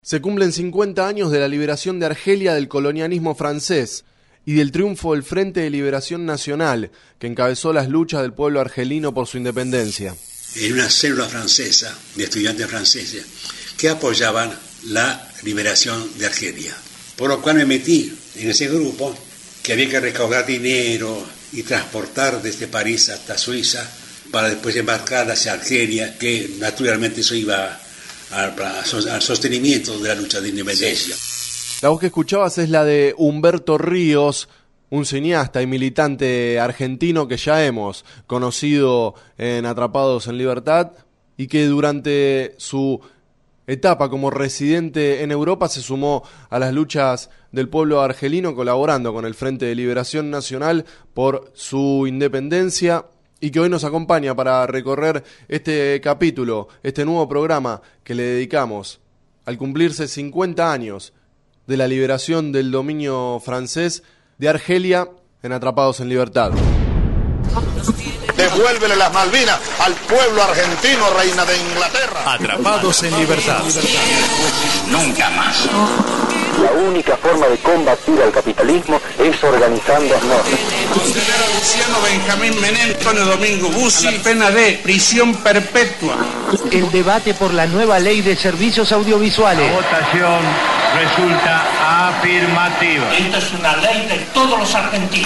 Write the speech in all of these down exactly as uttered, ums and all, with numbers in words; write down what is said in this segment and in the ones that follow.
Se cumplen cincuenta años de la liberación de Argelia del colonialismo francés y del triunfo del Frente de Liberación Nacional, que encabezó las luchas del pueblo argelino por su independencia. En una célula francesa, de estudiantes franceses, que apoyaban la liberación de Argelia. Por lo cual me metí en ese grupo, que había que recaudar dinero y transportar desde París hasta Suiza, para después embarcar hacia Argelia, que naturalmente eso iba al, al sostenimiento de la lucha de independencia. La voz que escuchabas es la de Humberto Ríos, un cineasta y militante argentino que ya hemos conocido en Atrapados en Libertad y que durante su etapa como residente en Europa se sumó a las luchas del pueblo argelino, colaborando con el Frente de Liberación Nacional por su independencia, y que hoy nos acompaña para recorrer este capítulo, este nuevo programa que le dedicamos al cumplirse cincuenta años de la liberación del dominio francés de Argelia en Atrapados en Libertad. Devuélvele las Malvinas al pueblo argentino, reina de Inglaterra. Atrapados en Libertad. Nunca más. La única forma de combatir al capitalismo es organizándonos. Condenar a Luciano Benjamín Menem, Antonio Domingo Bussi, a la pena de prisión perpetua. El debate por la nueva ley de servicios audiovisuales. La votación resulta afirmativa. Esta es una ley de todos los argentinos.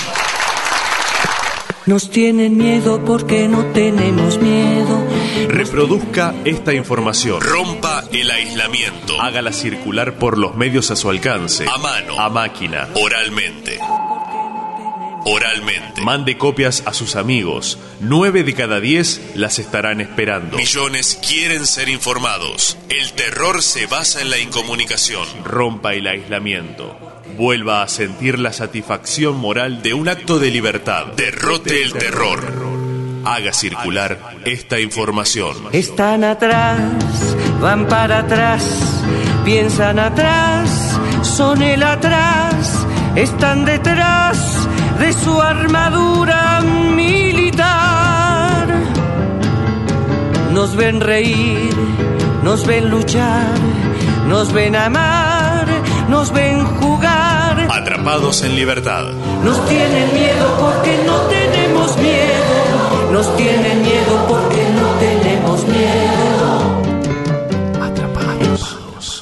Nos tienen miedo porque no tenemos miedo. Reproduzca esta información. Rompa el aislamiento. Hágala circular por los medios a su alcance. A mano. A máquina. Oralmente. Oralmente. Mande copias a sus amigos. Nueve de cada diez las estarán esperando. Millones quieren ser informados. El terror se basa en la incomunicación. Rompa el aislamiento. Vuelva a sentir la satisfacción moral de un acto de libertad. Derrote el terror. Haga circular esta información. Están atrás, van para atrás, piensan atrás, son el atrás, están detrás de su armadura militar. Nos ven reír, nos ven luchar, nos ven amar, nos ven jugar. Atrapados en Libertad. Nos tienen miedo porque no tenemos miedo. Nos tienen miedo porque no tenemos miedo. Atrapados.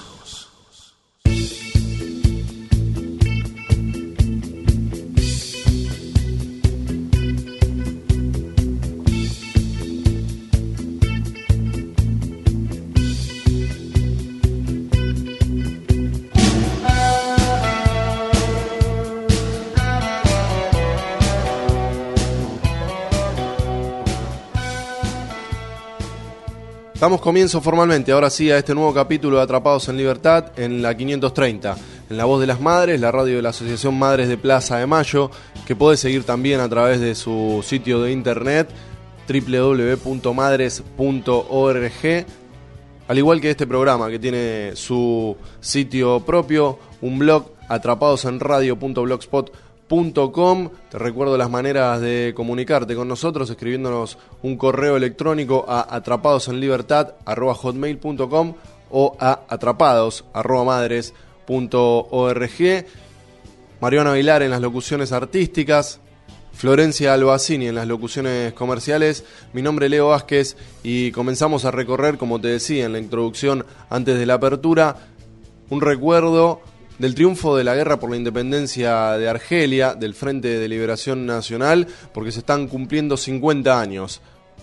Damos comienzo formalmente, ahora sí, a este nuevo capítulo de Atrapados en Libertad en la quinientos treinta, en La Voz de las Madres, la radio de la Asociación Madres de Plaza de Mayo, que podés seguir también a través de su sitio de internet doble u doble u doble u punto madres punto org, al igual que este programa que tiene su sitio propio, un blog, atrapadosenradio punto blogspot punto com. Te recuerdo las maneras de comunicarte con nosotros escribiéndonos un correo electrónico a atrapadosenlibertad arroba hotmail punto com o a atrapados arroba madres punto org. Mariano Aguilar en las locuciones artísticas, Florencia Albacini en las locuciones comerciales. Mi nombre es Leo Vázquez y comenzamos a recorrer, como te decía en la introducción antes de la apertura, un recuerdo del triunfo de la guerra por la independencia de Argelia, del Frente de Liberación Nacional, porque se están cumpliendo cincuenta años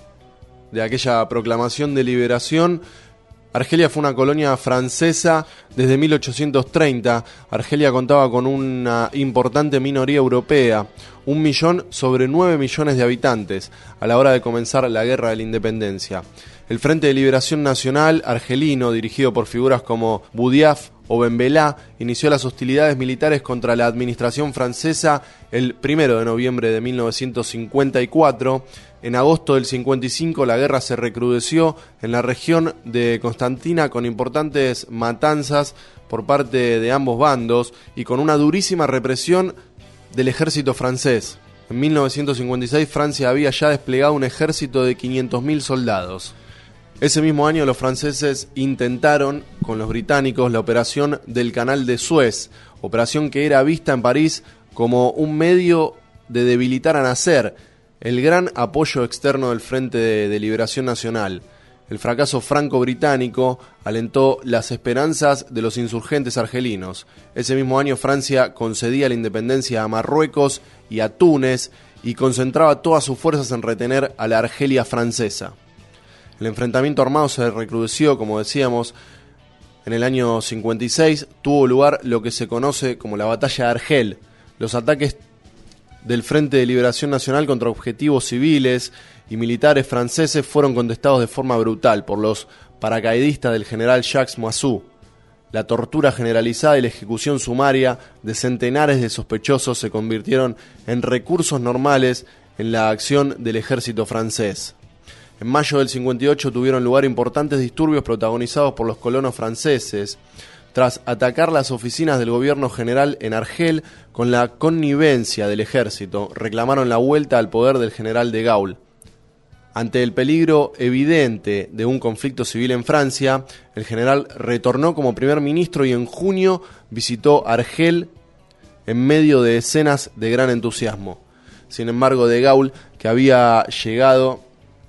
de aquella proclamación de liberación. Argelia fue una colonia francesa desde mil ochocientos treinta. Argelia contaba con una importante minoría europea, un millón sobre nueve millones de habitantes, a la hora de comenzar la guerra de la independencia. El Frente de Liberación Nacional argelino, dirigido por figuras como Boudiaf o Ben Bella, inició las hostilidades militares contra la administración francesa el primero de noviembre de mil novecientos cincuenta y cuatro. En agosto del cincuenta y cinco la guerra se recrudeció en la región de Constantina con importantes matanzas por parte de ambos bandos y con una durísima represión del ejército francés. En mil novecientos cincuenta y seis Francia había ya desplegado un ejército de quinientos mil soldados. Ese mismo año los franceses intentaron con los británicos la operación del Canal de Suez, operación que era vista en París como un medio de debilitar a Nasser, el gran apoyo externo del Frente de, de Liberación Nacional. El fracaso franco-británico alentó las esperanzas de los insurgentes argelinos. Ese mismo año Francia concedía la independencia a Marruecos y a Túnez y concentraba todas sus fuerzas en retener a la Argelia francesa. El enfrentamiento armado se recrudeció, como decíamos, en el año cincuenta y seis tuvo lugar lo que se conoce como la Batalla de Argel. Los ataques del Frente de Liberación Nacional contra objetivos civiles y militares franceses fueron contestados de forma brutal por los paracaidistas del general Jacques Moissault. La tortura generalizada y la ejecución sumaria de centenares de sospechosos se convirtieron en recursos normales en la acción del ejército francés. En mayo del cincuenta y ocho tuvieron lugar importantes disturbios protagonizados por los colonos franceses, tras atacar las oficinas del gobierno general en Argel con la connivencia del ejército, reclamaron la vuelta al poder del general de Gaulle. Ante el peligro evidente de un conflicto civil en Francia, el general retornó como primer ministro y en junio visitó Argel en medio de escenas de gran entusiasmo. Sin embargo, de Gaulle, que había llegado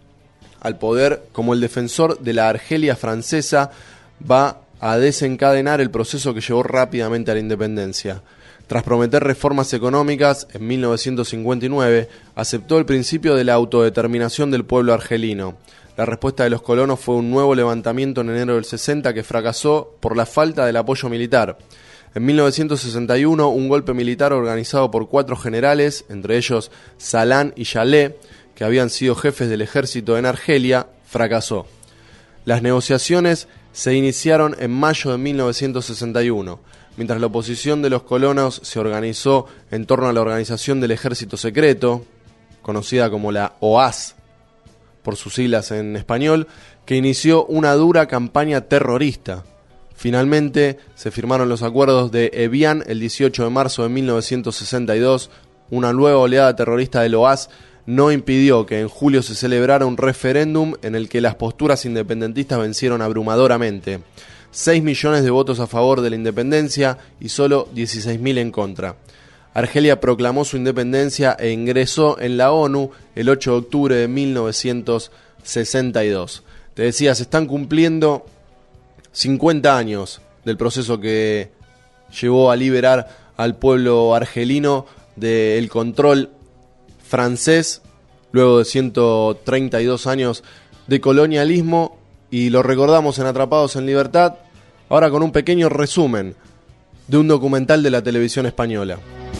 al poder como el defensor de la Argelia francesa, va a desencadenar el proceso que llevó rápidamente a la independencia. Tras prometer reformas económicas, en mil novecientos cincuenta y nueve aceptó el principio de la autodeterminación del pueblo argelino. La respuesta de los colonos fue un nuevo levantamiento en enero del sesenta que fracasó por la falta del apoyo militar. En mil novecientos sesenta y uno, un golpe militar organizado por cuatro generales, entre ellos Salan y Jalé, que habían sido jefes del ejército en Argelia, fracasó. Las negociaciones se iniciaron en mayo de mil novecientos sesenta y uno. Mientras la oposición de los colonos se organizó en torno a la organización del ejército secreto, conocida como la O A S, por sus siglas en español, que inició una dura campaña terrorista. Finalmente se firmaron los acuerdos de Evian el dieciocho de marzo de mil novecientos sesenta y dos. Una nueva oleada terrorista del O A S no impidió que en julio se celebrara un referéndum en el que las posturas independentistas vencieron abrumadoramente. seis millones de votos a favor de la independencia y solo dieciséis mil en contra. Argelia proclamó su independencia e ingresó en la ONU el ocho de octubre de mil novecientos sesenta y dos. Te decía, se están cumpliendo cincuenta años del proceso que llevó a liberar al pueblo argelino del control francés, luego de ciento treinta y dos años de colonialismo, y lo recordamos en Atrapados en Libertad, ahora con un pequeño resumen de un documental de la televisión española.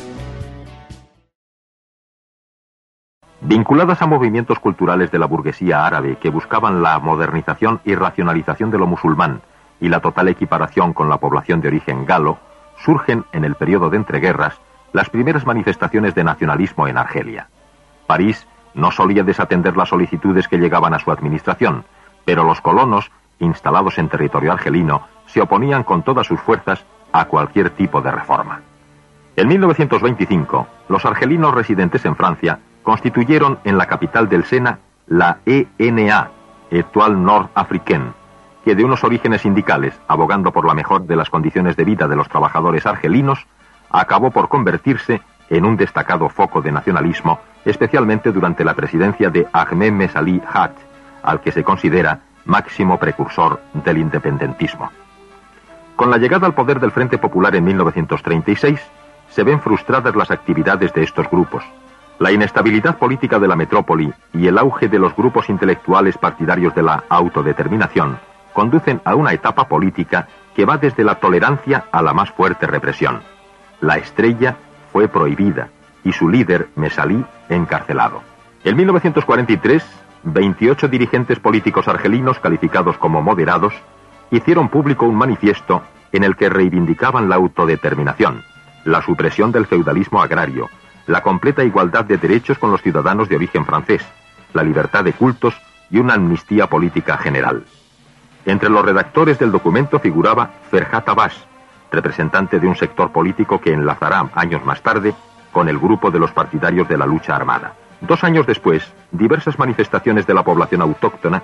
Vinculadas a movimientos culturales de la burguesía árabe que buscaban la modernización y racionalización de lo musulmán y la total equiparación con la población de origen galo, surgen en el periodo de entreguerras las primeras manifestaciones de nacionalismo en Argelia. París no solía desatender las solicitudes que llegaban a su administración, pero los colonos, instalados en territorio argelino, se oponían con todas sus fuerzas a cualquier tipo de reforma. En mil novecientos veinticinco, los argelinos residentes en Francia constituyeron en la capital del Sena la E N A, Étoile Nord-Africaine, que de unos orígenes sindicales, abogando por la mejor de las condiciones de vida de los trabajadores argelinos, acabó por convertirse en un destacado foco de nacionalismo, especialmente durante la presidencia de Ahmed Mesali Hadj, al que se considera máximo precursor del independentismo. Con la llegada al poder del Frente Popular en mil novecientos treinta y seis, se ven frustradas las actividades de estos grupos. La inestabilidad política de la metrópoli y el auge de los grupos intelectuales partidarios de la autodeterminación conducen a una etapa política que va desde la tolerancia a la más fuerte represión. La estrella fue prohibida y su líder, Mesali, encarcelado. En mil novecientos cuarenta y tres, veintiocho dirigentes políticos argelinos calificados como moderados hicieron público un manifiesto en el que reivindicaban la autodeterminación, la supresión del feudalismo agrario, la completa igualdad de derechos con los ciudadanos de origen francés, la libertad de cultos y una amnistía política general. Entre los redactores del documento figuraba Ferhat Abbas, representante de un sector político que enlazará años más tarde con el grupo de los partidarios de la lucha armada. Dos años después, diversas manifestaciones de la población autóctona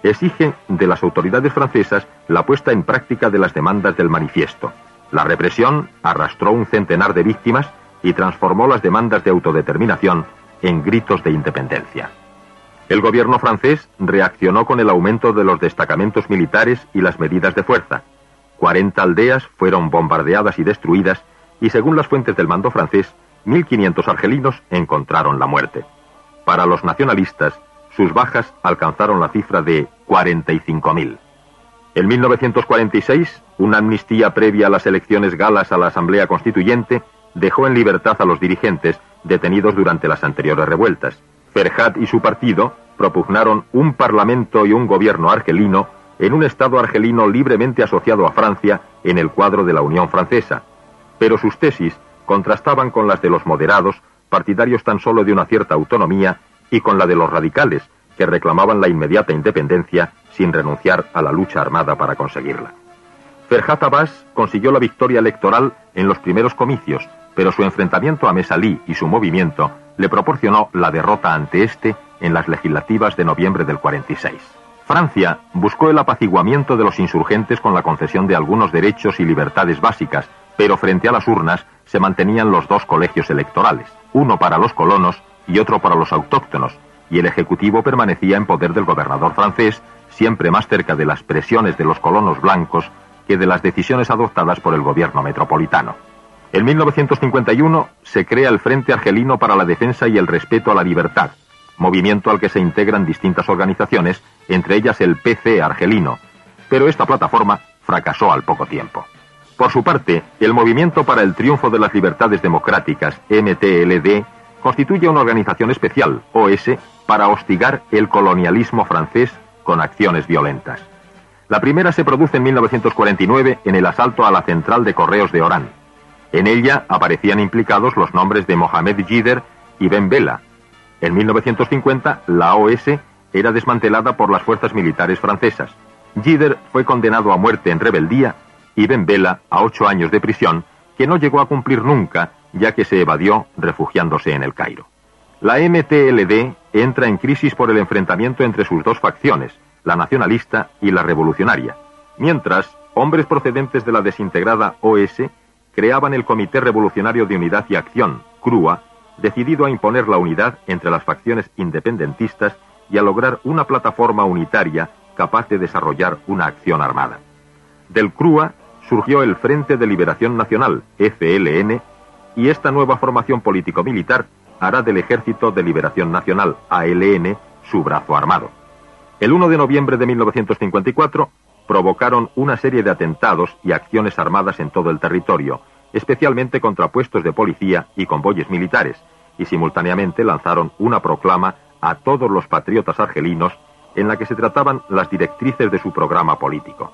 exigen de las autoridades francesas la puesta en práctica de las demandas del manifiesto. La represión arrastró un centenar de víctimas y transformó las demandas de autodeterminación en gritos de independencia. El gobierno francés reaccionó con el aumento de los destacamentos militares y las medidas de fuerza. cuarenta aldeas fueron bombardeadas y destruidas y, según las fuentes del mando francés, mil quinientos argelinos encontraron la muerte. Para los nacionalistas, sus bajas alcanzaron la cifra de cuarenta y cinco mil. En mil novecientos cuarenta y seis, una amnistía previa a las elecciones galas a la Asamblea Constituyente dejó en libertad a los dirigentes detenidos durante las anteriores revueltas. Ferhat y su partido propugnaron un parlamento y un gobierno argelino en un Estado argelino libremente asociado a Francia en el cuadro de la Unión Francesa, pero sus tesis contrastaban con las de los moderados, partidarios tan solo de una cierta autonomía, y con la de los radicales, que reclamaban la inmediata independencia sin renunciar a la lucha armada para conseguirla. Ferhat Abbas consiguió la victoria electoral en los primeros comicios, pero su enfrentamiento a Mesalí y su movimiento le proporcionó la derrota ante este en las legislativas de noviembre del cuarenta y seis. Francia buscó el apaciguamiento de los insurgentes con la concesión de algunos derechos y libertades básicas, pero frente a las urnas se mantenían los dos colegios electorales, uno para los colonos y otro para los autóctonos, y el Ejecutivo permanecía en poder del gobernador francés, siempre más cerca de las presiones de los colonos blancos que de las decisiones adoptadas por el gobierno metropolitano. En mil novecientos cincuenta y uno se crea el Frente Argelino para la Defensa y el Respeto a la Libertad, movimiento al que se integran distintas organizaciones, entre ellas el P C argelino, pero esta plataforma fracasó al poco tiempo. Por su parte, el Movimiento para el Triunfo de las Libertades Democráticas, M T L D, constituye una organización especial, O S, para hostigar el colonialismo francés con acciones violentas. La primera se produce en mil novecientos cuarenta y nueve en el asalto a la central de correos de Orán. En ella aparecían implicados los nombres de Mohamed Jider y Ben Bella. En mil novecientos cincuenta, la O S era desmantelada por las fuerzas militares francesas. Jider fue condenado a muerte en rebeldía y Ben Bella a ocho años de prisión, que no llegó a cumplir nunca, ya que se evadió refugiándose en el Cairo. La M T L D entra en crisis por el enfrentamiento entre sus dos facciones, la nacionalista y la revolucionaria, mientras hombres procedentes de la desintegrada O S creaban el Comité Revolucionario de Unidad y Acción, C R U A, decidido a imponer la unidad entre las facciones independentistas y a lograr una plataforma unitaria capaz de desarrollar una acción armada. Del C R U A surgió el Frente de Liberación Nacional, F L N, y esta nueva formación político-militar hará del Ejército de Liberación Nacional, A L N, su brazo armado. El uno de noviembre de mil novecientos cincuenta y cuatro provocaron una serie de atentados y acciones armadas en todo el territorio, especialmente contra puestos de policía y convoyes militares, y simultáneamente lanzaron una proclama a todos los patriotas argelinos en la que se trataban las directrices de su programa político.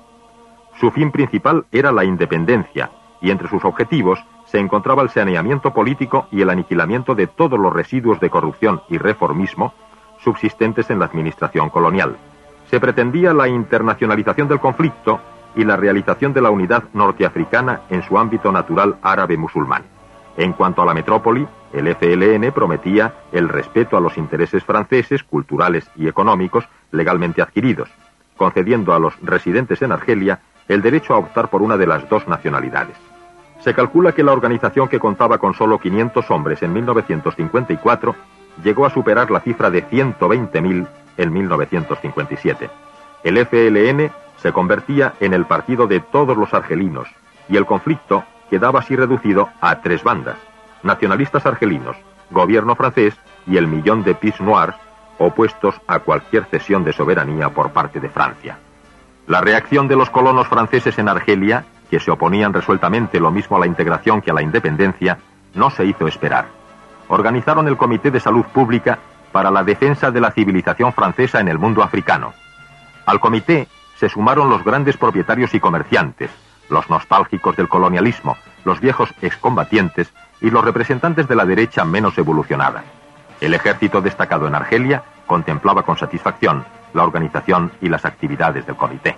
Su fin principal era la independencia, y entre sus objetivos se encontraba el saneamiento político y el aniquilamiento de todos los residuos de corrupción y reformismo subsistentes en la administración colonial. Se pretendía la internacionalización del conflicto y la realización de la unidad norteafricana en su ámbito natural árabe-musulmán. En cuanto a la metrópoli, el F L N prometía el respeto a los intereses franceses, culturales y económicos legalmente adquiridos, concediendo a los residentes en Argelia el derecho a optar por una de las dos nacionalidades. Se calcula que la organización, que contaba con solo quinientos hombres en mil novecientos cincuenta y cuatro, llegó a superar la cifra de ciento veinte mil en mil novecientos cincuenta y siete. El F L N se convertía en el partido de todos los argelinos, y el conflicto quedaba así reducido a tres bandas: nacionalistas argelinos, gobierno francés y el millón de Pieds Noirs, opuestos a cualquier cesión de soberanía por parte de Francia. La reacción de los colonos franceses en Argelia, que se oponían resueltamente lo mismo a la integración que a la independencia, no se hizo esperar. Organizaron el Comité de Salud Pública para la defensa de la civilización francesa en el mundo africano. Al comité se sumaron los grandes propietarios y comerciantes, los nostálgicos del colonialismo, los viejos excombatientes y los representantes de la derecha menos evolucionada. El ejército destacado en Argelia contemplaba con satisfacción la organización y las actividades del comité.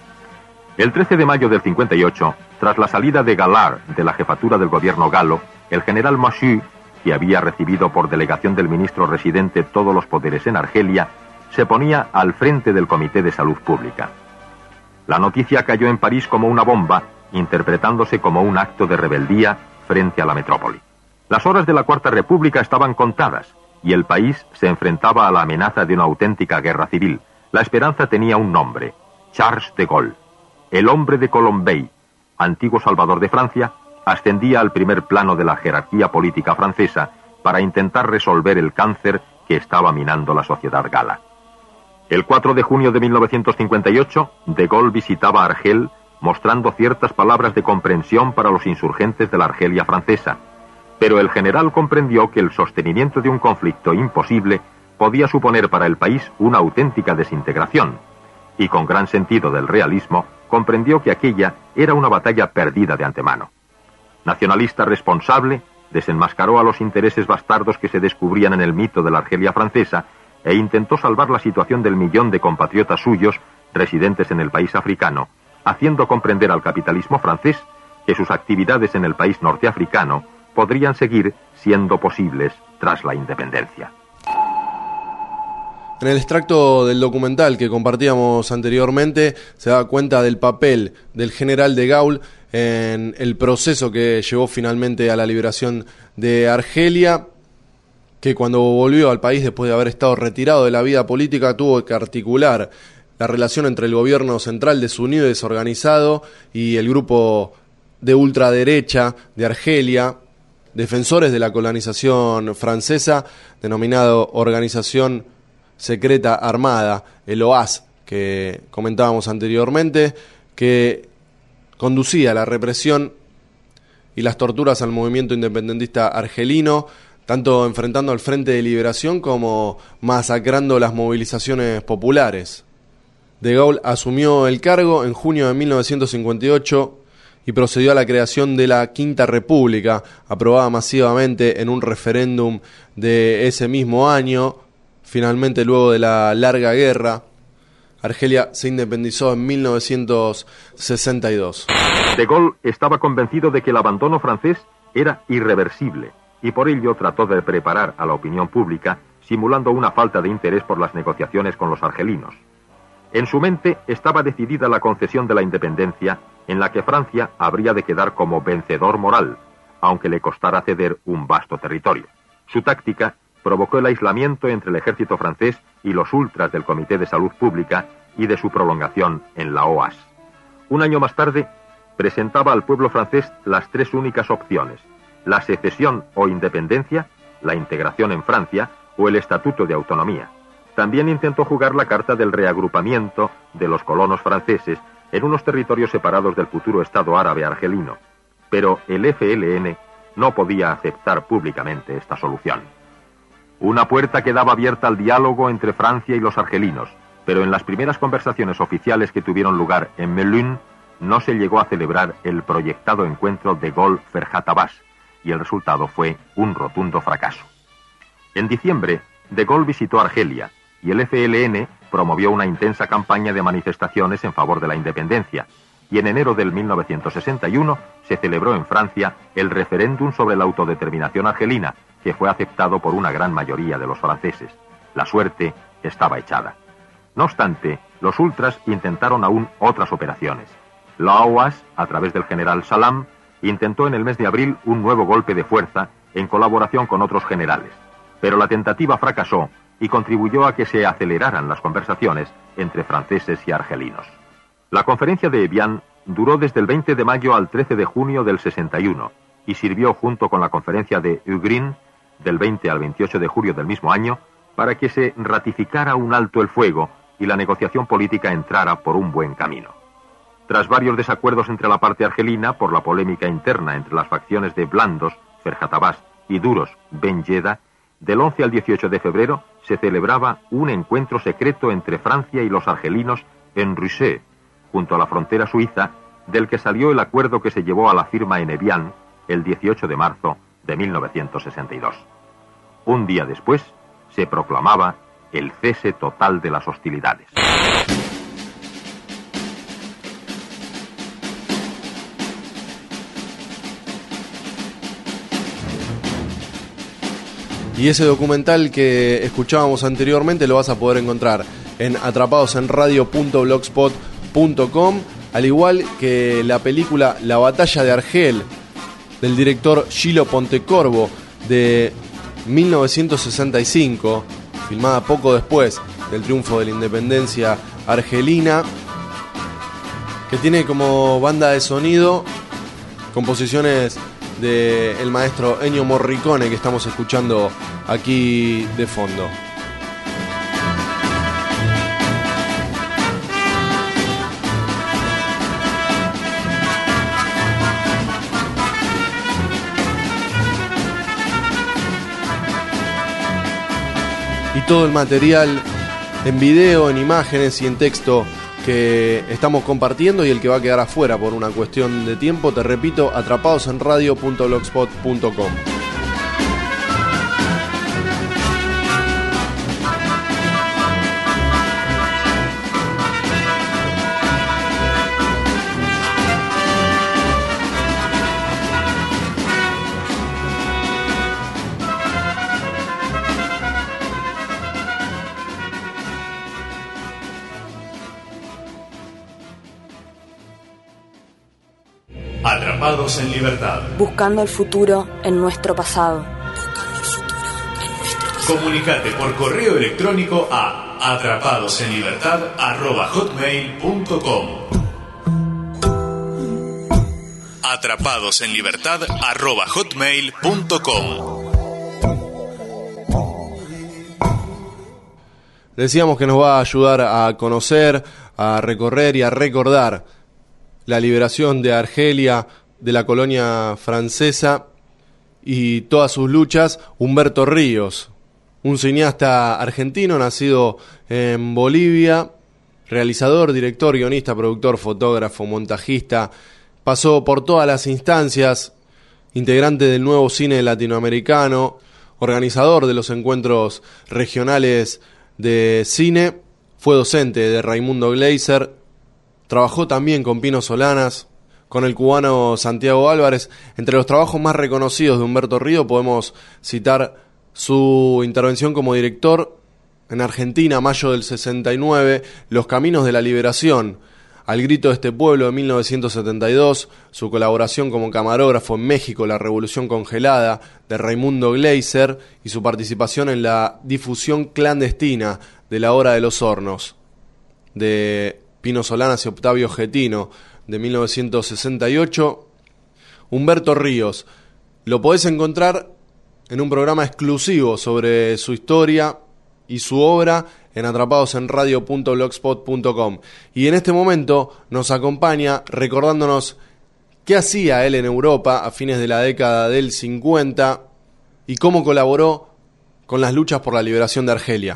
El trece de mayo del cincuenta y ocho, tras la salida de Galard de la jefatura del gobierno galo, el general Moshue, que había recibido por delegación del ministro residente todos los poderes en Argelia, se ponía al frente del Comité de Salud Pública. La noticia cayó en París como una bomba, interpretándose como un acto de rebeldía frente a la metrópoli. Las horas de la Cuarta República estaban contadas y el país se enfrentaba a la amenaza de una auténtica guerra civil. La esperanza tenía un nombre: Charles de Gaulle. El hombre de Colombey, antiguo salvador de Francia, ascendía al primer plano de la jerarquía política francesa para intentar resolver el cáncer que estaba minando la sociedad gala. El cuatro de junio de mil novecientos cincuenta y ocho, de Gaulle visitaba Argel mostrando ciertas palabras de comprensión para los insurgentes de la Argelia francesa, pero el general comprendió que el sostenimiento de un conflicto imposible podía suponer para el país una auténtica desintegración, y con gran sentido del realismo comprendió que aquella era una batalla perdida de antemano. Nacionalista responsable, desenmascaró a los intereses bastardos que se descubrían en el mito de la Argelia francesa e intentó salvar la situación del millón de compatriotas suyos residentes en el país africano, haciendo comprender al capitalismo francés que sus actividades en el país norteafricano podrían seguir siendo posibles tras la independencia. En el extracto del documental que compartíamos anteriormente se da cuenta del papel del general de Gaulle en el proceso que llevó finalmente a la liberación de Argelia, que cuando volvió al país después de haber estado retirado de la vida política tuvo que articular la relación entre el gobierno central desunido y desorganizado y el grupo de ultraderecha de Argelia, defensores de la colonización francesa, denominado Organización Secreta Armada, el O A S, que comentábamos anteriormente, que conducía la represión y las torturas al movimiento independentista argelino, tanto enfrentando al Frente de Liberación como masacrando las movilizaciones populares. De Gaulle asumió el cargo en junio de mil novecientos cincuenta y ocho y procedió a la creación de la Quinta República, aprobada masivamente en un referéndum de ese mismo año. Finalmente, luego de la larga guerra, Argelia se independizó en mil novecientos sesenta y dos. De Gaulle estaba convencido de que el abandono francés era irreversible y por ello trató de preparar a la opinión pública simulando una falta de interés por las negociaciones con los argelinos. En su mente estaba decidida la concesión de la independencia, en la que Francia habría de quedar como vencedor moral, aunque le costara ceder un vasto territorio. Su táctica provocó el aislamiento entre el ejército francés y los ultras del Comité de Salud Pública y de su prolongación en la O A S. Un año más tarde, presentaba al pueblo francés las tres únicas opciones: la secesión o independencia, la integración en Francia o el Estatuto de Autonomía. También intentó jugar la carta del reagrupamiento de los colonos franceses en unos territorios separados del futuro Estado árabe argelino, pero el F L N no podía aceptar públicamente esta solución. Una puerta quedaba abierta al diálogo entre Francia y los argelinos, pero en las primeras conversaciones oficiales que tuvieron lugar en Melun no se llegó a celebrar el proyectado encuentro de Gaulle-Ferhat Abbas, y el resultado fue un rotundo fracaso. En diciembre, de Gaulle visitó Argelia, y el F L N promovió una intensa campaña de manifestaciones en favor de la independencia, y en enero del mil novecientos sesenta y uno se celebró en Francia el referéndum sobre la autodeterminación argelina, que fue aceptado por una gran mayoría de los franceses. La suerte estaba echada. No obstante, los ultras intentaron aún otras operaciones. La O A S, a través del general Salam, intentó en el mes de abril un nuevo golpe de fuerza en colaboración con otros generales, pero la tentativa fracasó y contribuyó a que se aceleraran las conversaciones entre franceses y argelinos. La conferencia de Evian duró desde el veinte de mayo al trece de junio del sesenta y uno y sirvió junto con la conferencia de Ugrin del veinte al veintiocho de julio del mismo año para que se ratificara un alto el fuego y la negociación política entrara por un buen camino. Tras varios desacuerdos entre la parte argelina por la polémica interna entre las facciones de blandos, Ferhat Abbas, y duros, Ben Yeda, del once al dieciocho de febrero se celebraba un encuentro secreto entre Francia y los argelinos en Russet, junto a la frontera suiza, del que salió el acuerdo que se llevó a la firma en Evian el dieciocho de marzo de mil novecientos sesenta y dos. Un día después se proclamaba el cese total de las hostilidades. Y ese documental que escuchábamos anteriormente lo vas a poder encontrar en atrapadosenradio punto blogspot punto com, al igual que la película La Batalla de Argel, del director Gillo Pontecorvo, de mil novecientos sesenta y cinco, filmada poco después del triunfo de la independencia argelina, que tiene como banda de sonido composiciones del maestro Ennio Morricone, que estamos escuchando aquí de fondo. Y todo el material en video, en imágenes y en texto que estamos compartiendo y el que va a quedar afuera por una cuestión de tiempo, te repito, atrapadosenradio punto blogspot punto com. Atrapados en libertad. Buscando el futuro en nuestro pasado. Comunicate por correo electrónico a atrapadosenlibertad arroba hotmail punto com. atrapadosenlibertad arroba hotmail punto com. Decíamos que nos va a ayudar a conocer, a recorrer y a recordar la liberación de Argelia, de la colonia francesa y todas sus luchas, Humberto Ríos, un cineasta argentino nacido en Bolivia, realizador, director, guionista, productor, fotógrafo, montajista, pasó por todas las instancias, integrante del nuevo cine latinoamericano, organizador de los encuentros regionales de cine, fue docente de Raimundo Gleiser, trabajó también con Pino Solanas, con el cubano Santiago Álvarez. Entre los trabajos más reconocidos de Humberto Ríos podemos citar su intervención como director en Argentina, mayo del sesenta y nueve, Los Caminos de la Liberación, Al Grito de este Pueblo de mil novecientos setenta y dos, su colaboración como camarógrafo en México, La Revolución Congelada de Raimundo Gleiser, y su participación en la difusión clandestina de La Hora de los Hornos de Pino Solanas y Octavio Getino de mil novecientos sesenta y ocho. Humberto Ríos lo podés encontrar en un programa exclusivo sobre su historia y su obra en atrapadosenradio punto blogspot punto com. Y en este momento nos acompaña recordándonos qué hacía él en Europa a fines de la década del cincuenta y cómo colaboró con las luchas por la liberación de Argelia.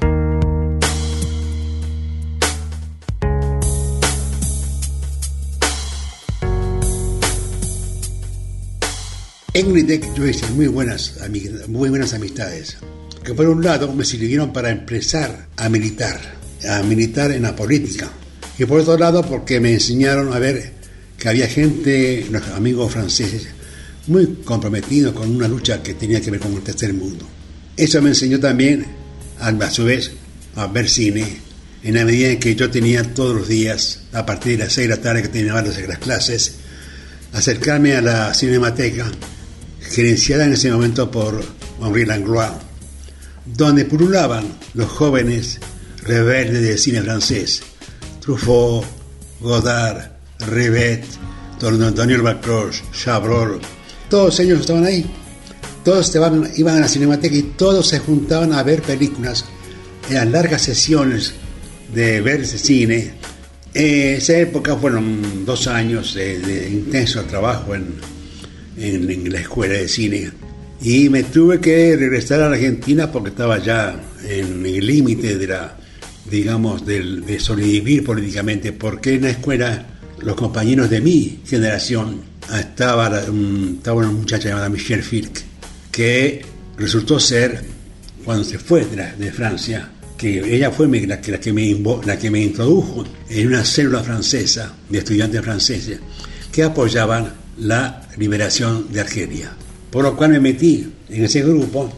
En Unitec yo hice muy buenas, muy buenas amistades, que por un lado me sirvieron para empezar a militar, a militar en la política, y por otro lado porque me enseñaron a ver que había gente, los amigos franceses, muy comprometidos con una lucha que tenía que ver con el tercer mundo. Eso me enseñó también, a su vez, a ver cine, en la medida en que yo tenía todos los días, a partir de las seis de la tarde que tenía las clases, acercarme a la Cinemateca, gerenciada en ese momento por Henri Langlois, donde pululaban los jóvenes rebeldes del cine francés, Truffaut, Godard, Rivette, Daniel Bacroche, Chabrol, todos ellos estaban ahí, todos estaban, iban a la Cinemateca y todos se juntaban a ver películas, eran largas sesiones de ver ese cine. En esa época fueron dos años de, de intenso trabajo en En, en la escuela de cine, y me tuve que regresar a la Argentina porque estaba ya en el límite de la, digamos, de, de sobrevivir políticamente, porque en la escuela los compañeros de mi generación estaba, un, estaba una muchacha llamada Michelle Firk, que resultó ser, cuando se fue de, la, de Francia, que ella fue la que, la, que me, la que me introdujo en una célula francesa de estudiantes franceses que apoyaban la liberación de Argelia, por lo cual me metí en ese grupo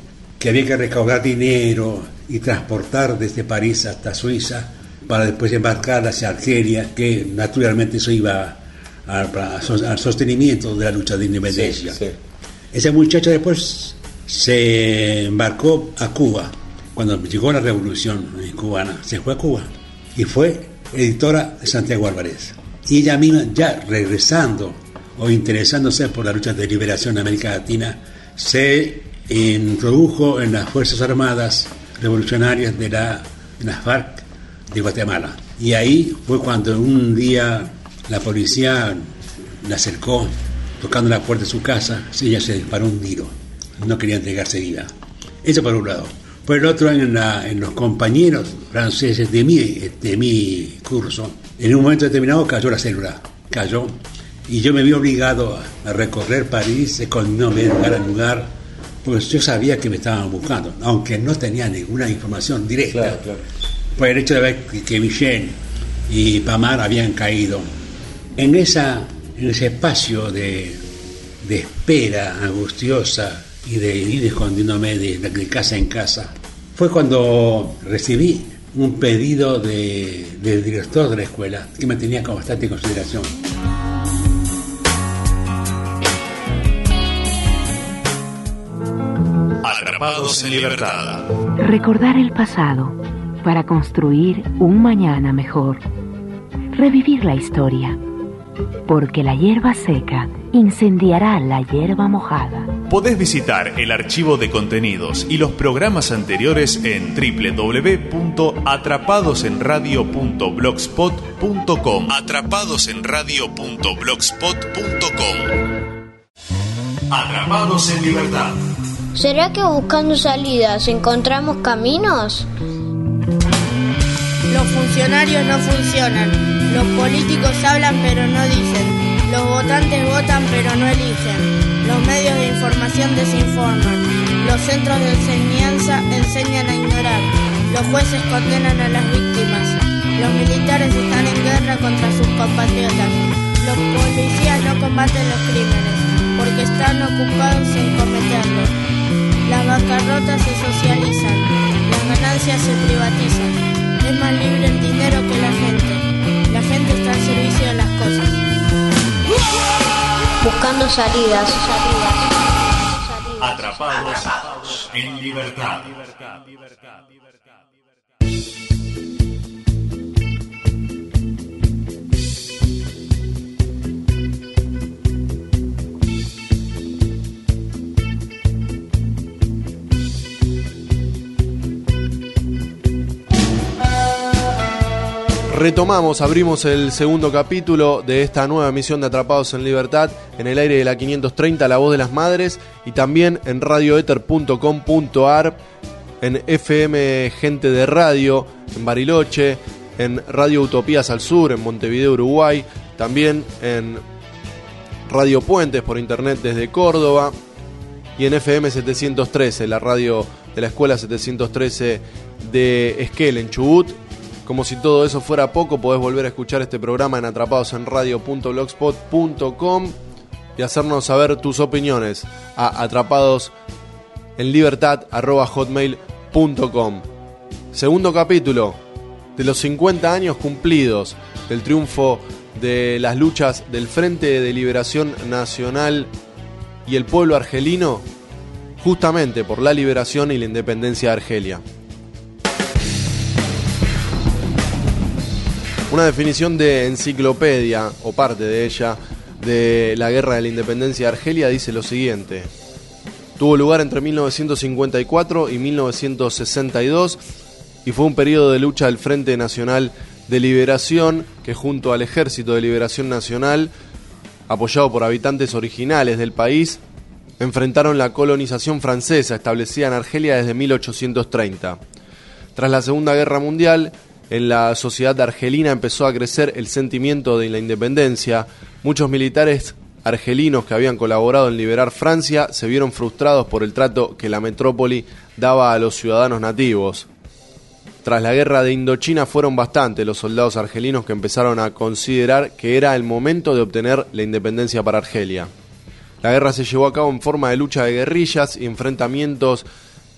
que había que recaudar dinero y transportar desde París hasta Suiza para después embarcar hacia Argelia, que naturalmente eso iba al sostenimiento de la lucha de independencia. Sí, sí. Ese muchacho después se embarcó a Cuba. Cuando llegó la revolución cubana, se fue a Cuba y fue editora de Santiago Álvarez. Y ella misma, ya regresando o interesándose por la lucha de liberación de América Latina, se introdujo en las Fuerzas Armadas Revolucionarias de la, de las FARC de Guatemala. Y ahí fue cuando un día la policía la acercó, tocando la puerta de su casa, ella se disparó un tiro. No quería entregarse viva. Eso por un lado. Por el otro, en, la, en los compañeros franceses de mi, de mi curso, en un momento determinado cayó la célula. Cayó. Y yo me vi obligado a, a recorrer París, escondiéndome de lugar en lugar, pues yo sabía que me estaban buscando, aunque no tenía ninguna información directa. Claro, claro. Por el hecho de ver que, que Michel y Pamar habían caído. En, esa, en ese espacio de, de espera angustiosa y de ir escondiéndome de, de casa en casa, fue cuando recibí un pedido de, del director de la escuela, que me tenía con bastante consideración. Atrapados en libertad. Recordar el pasado para construir un mañana mejor. Revivir la historia, porque la hierba seca incendiará la hierba mojada. Podés visitar el archivo de contenidos y los programas anteriores en doble u doble u doble u punto atrapados en radio punto blogspot punto com. atrapados en radio punto blogspot punto com. Atrapados en libertad. ¿Será que buscando salidas encontramos caminos? Los funcionarios no funcionan, los políticos hablan pero no dicen, los votantes votan pero no eligen, los medios de información desinforman, los centros de enseñanza enseñan a ignorar, los jueces condenan a las víctimas, los militares están en guerra contra sus compatriotas, los policías no combaten los crímenes porque están ocupados en cometerlos, las bancarrotas se socializan, las ganancias se privatizan. Es más libre el dinero que la gente. La gente está al servicio de las cosas. Buscando salidas. Atrapados, Atrapados en libertad. Retomamos, abrimos el segundo capítulo de esta nueva emisión de Atrapados en Libertad en el aire de la quinientos treinta, La Voz de las Madres, y también en radio éter punto com punto ar, en F M Gente de Radio, en Bariloche, en Radio Utopías al Sur, en Montevideo, Uruguay, también en Radio Puentes por internet desde Córdoba, y en F M setecientos trece, la radio de la Escuela setecientos trece de Esquel, en Chubut. Como si todo eso fuera poco, podés volver a escuchar este programa en atrapados en radio punto blogspot punto com y hacernos saber tus opiniones a atrapados en libertad arroba hotmail punto com. Segundo capítulo de los cincuenta años cumplidos del triunfo de las luchas del Frente de Liberación Nacional y el pueblo argelino, justamente por la liberación y la independencia de Argelia. Una definición de enciclopedia, o parte de ella, de la Guerra de la Independencia de Argelia dice lo siguiente: tuvo lugar entre mil novecientos cincuenta y cuatro y mil novecientos sesenta y dos y fue un periodo de lucha del Frente Nacional de Liberación que, junto al Ejército de Liberación Nacional, apoyado por habitantes originales del país, enfrentaron la colonización francesa establecida en Argelia desde mil ochocientos treinta. Tras la Segunda Guerra Mundial, en la sociedad argelina empezó a crecer el sentimiento de la independencia. Muchos militares argelinos que habían colaborado en liberar Francia se vieron frustrados por el trato que la metrópoli daba a los ciudadanos nativos. Tras la guerra de Indochina fueron bastantes los soldados argelinos que empezaron a considerar que era el momento de obtener la independencia para Argelia. La guerra se llevó a cabo en forma de lucha de guerrillas y enfrentamientos